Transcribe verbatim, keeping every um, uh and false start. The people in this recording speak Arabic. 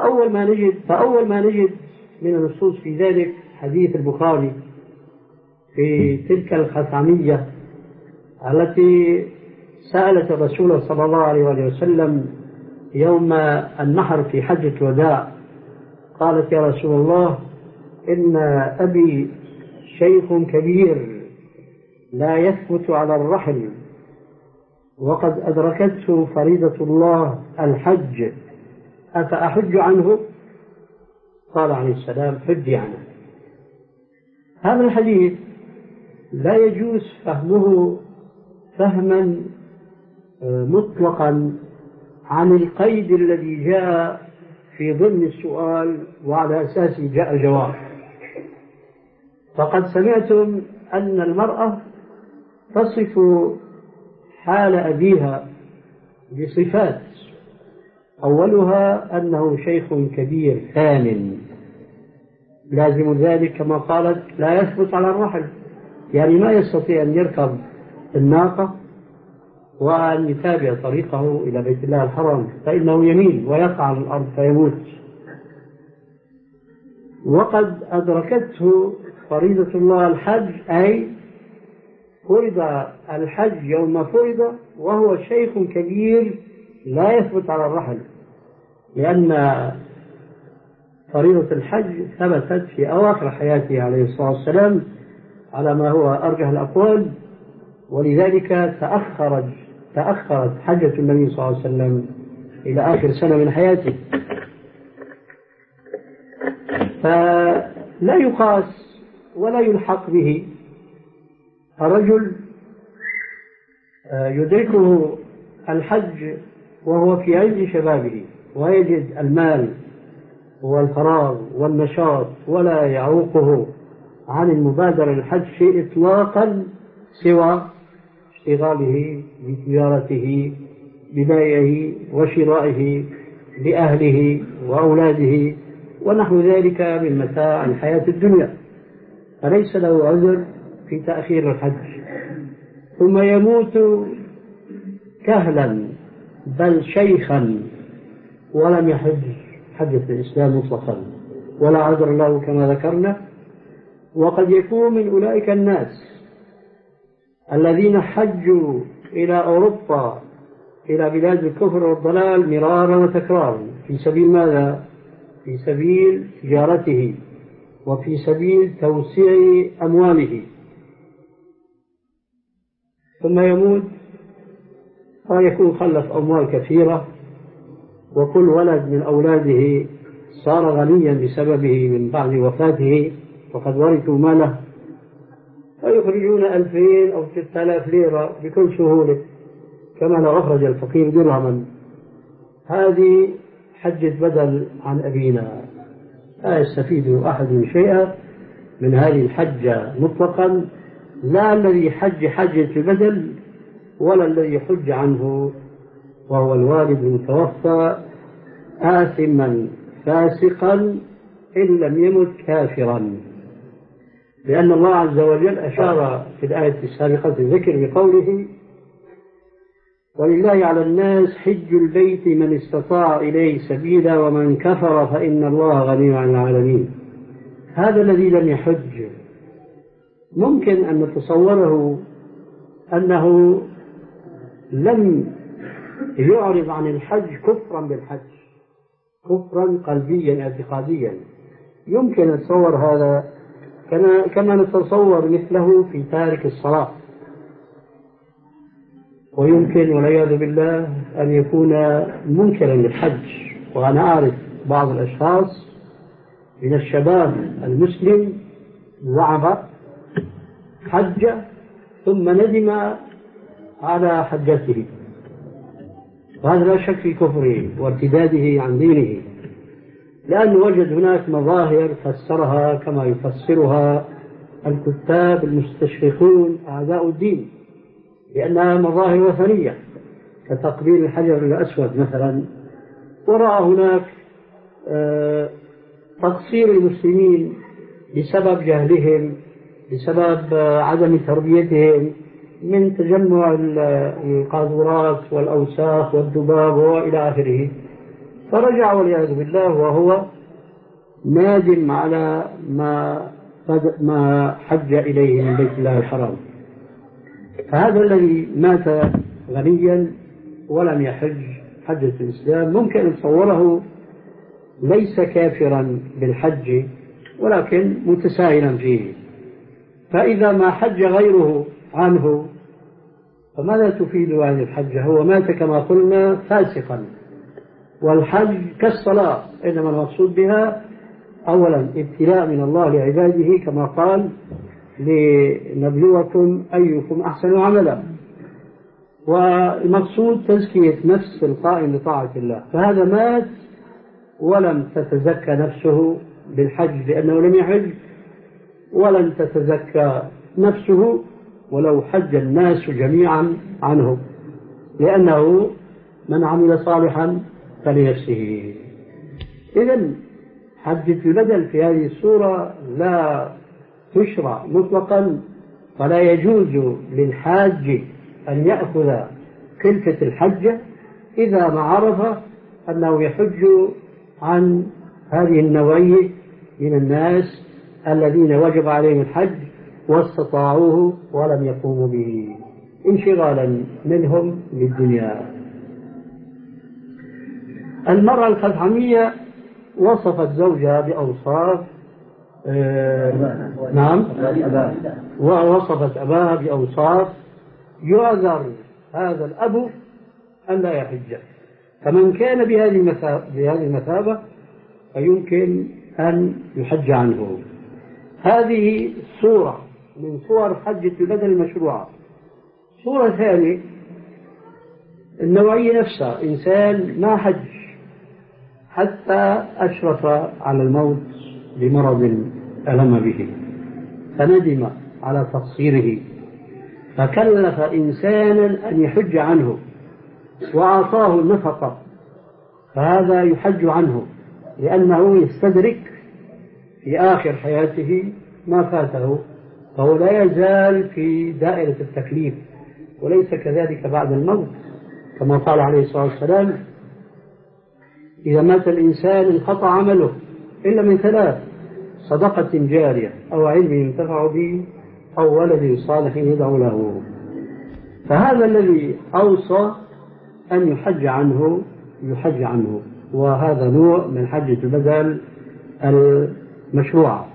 أول ما نجد فأول ما نجد من النصوص في ذلك حديث البخاري في تلك الخثعمية التي سألت الرسول صلى الله عليه وسلم يوم النحر في حجة الوداع، قالت: يا رسول الله، إن أبي شيخ كبير لا يثبت على الرحل، وقد أدركته فريضة الله الحج، أفأحج عنه؟ قال عليه السلام: حجي عنه. هذا الحديث لا يجوز فهمه فهما مطلقا عن القيد الذي جاء في ضمن السؤال وعلى أساسه جاء الجواب. فقد سمعتم أن المرأة تصف حال أبيها بصفات، أولها أنه شيخ كبير ثامن، لازم ذلك كما قالت لا يثبت على الرحل، يعني ما يستطيع أن يركب الناقة وأن يتابع طريقه إلى بيت الله الحرام، فإنه يميل ويقع على الأرض فيموت. وقد أدركته فريضة الله الحج، أي فرض الحج يوم فرض وهو شيخ كبير لا يثبت على الرحل، لأن فريضة الحج ثبتت في أواخر حياته عليه الصلاة والسلام على ما هو أرجح الأقوال، ولذلك تأخرت تأخرت حجة النبي صلى الله عليه وسلم إلى آخر سنة من حياته. فلا يقاس ولا يلحق به الرجل يدركه الحج وهو في عز شبابه ويجد المال والفراغ والنشاط ولا يعوقه عن المبادرة للحج شيء إطلاقا سوى اشتغاله بتجارته ببيعه وشرائه لأهله وأولاده ونحو ذلك من متاع الحياة الدنيا، فليس له عذر في تأخير الحج. ثم يموت كهلا بل شيخا ولم يحج حجة الإسلام مطلقا ولا عذر له كما ذكرنا. وقد يكون من أولئك الناس الذين حجوا إلى أوروبا إلى بلاد الكفر والضلال مرارا وتكرارا في سبيل ماذا؟ في سبيل تجارته وفي سبيل توسيع أمواله، ثم يموت ويكون خلف أموال كثيرة، وكل ولد من أولاده صار غنيا بسببه من بعد وفاته وقد ورثوا ماله، ويخرجون ألفين أو ستة آلاف ليرة بكل سهولة كما لو أخرج الفقير درهما. هذه حجة بدل عن أبينا، لا يستفيد أحد شيئا من هذه الحجة مطلقا، لا الذي حج حجة البدل ولا الذي حج عنه وهو الوالد المتوفى آثما فاسقا إن لم يمت كافرا، لأن الله عز وجل أشار في الآية السابقة الذكر بقوله: ولله على الناس حج البيت من استطاع إليه سبيلا ومن كفر فإن الله غني عن العالمين. هذا الذي لم يحج ممكن أن نتصوره أنه لم يعرض عن الحج كفرا بالحج، كفرا قلبيا اعتقاديا، يمكن نتصور هذا كما نتصور مثله في تارك الصلاة، ويمكن والعياذ بالله أن يكون منكرا للحج. وأنا أعرف بعض الأشخاص من الشباب المسلم زعم حج ثم ندم على حجته، وهذا لا شك في كفره وارتداده عن دينه، لأنه وجد هناك مظاهر فسرها كما يفسرها الكتاب المستشرقون أعداء الدين لأنها مظاهر وثنية كتقبيل الحجر الأسود مثلا، ورأى هناك تقصير المسلمين بسبب جهلهم بسبب عدم تربيتهم من تجمع القاذورات والأوساخ والذباب وإلى آخره، فرجع والعياذ بالله وهو نادم على ما ما حج إليه من بيت الله الحرام. فهذا الذي مات غنيا ولم يحج حجة الإسلام ممكن أن تصوره ليس كافرا بالحج ولكن متساهلا فيه، فإذا ما حج غيره عنه فماذا تفيد هذه الحجة؟ هو مات كما قلنا فاسقا، والحج كالصلاة إنما المقصود بها أولا ابتلاء من الله لعباده كما قال لنبلوكم أيكم أحسن عملا، والمقصود تزكية نفس القائم بطاعة الله. فهذا مات ولم تتزكى نفسه بالحج لأنه لم يحج، ولن تتزكى نفسه ولو حج الناس جميعا عنه، لأنه من عمل صالحا فلنفسه. إذن حجة البدل في هذه الصورة لا تشرع مطلقا، فلا يجوز للحاج أن يأخذ كلفة الحجة إذا ما عرف أنه يحج عن هذه النوعية من الناس الذين وجب عليهم الحج واستطاعوه ولم يقوموا به انشغالا منهم بالدنيا. المرأة الخثعمية وصفت زوجها بأوصاف آه نعم ووصفت أباها بأوصاف يعذر هذا الأب أن لا يحج، فمن كان بهذه المثابة فيمكن أن يحج عنه. هذه صورة من صور حجة البدل المشروعة. صورة ثانية النوعية نفسها، إنسان ما حج حتى أشرف على الموت بمرض ألم به فندم على تقصيره فكلف إنسانا أن يحج عنه وأعطاه النفقة، فهذا يحج عنه لأنه يستدرك في آخر حياته ما فاته، فهو لا يزال في دائرة التكليف، وليس كذلك بعد الموت كما قال عليه الصلاة والسلام: إذا مات الإنسان انقطع عمله إلا من ثلاث: صدقة جارية أو علم ينتفع به أو ولد صالح يدعو له. فهذا الذي أوصى أن يحج عنه يحج عنه، وهذا نوع من حجة البدل المشروعة.